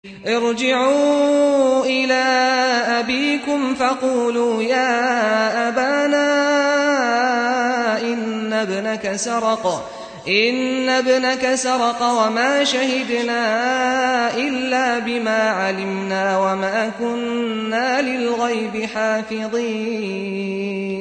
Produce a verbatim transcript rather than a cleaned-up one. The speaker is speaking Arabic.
ارْجِعُوا إِلَىٰ أَبِيكُمْ فَقُولُوا يَا أَبَانَا إِنَّ ابْنَكَ سَرَقَ وَمَا شَهِدْنَا إِلَّا بِمَا عَلِمْنَا وَمَا كُنَّا لِلْغَيْبِ حَافِظِينَ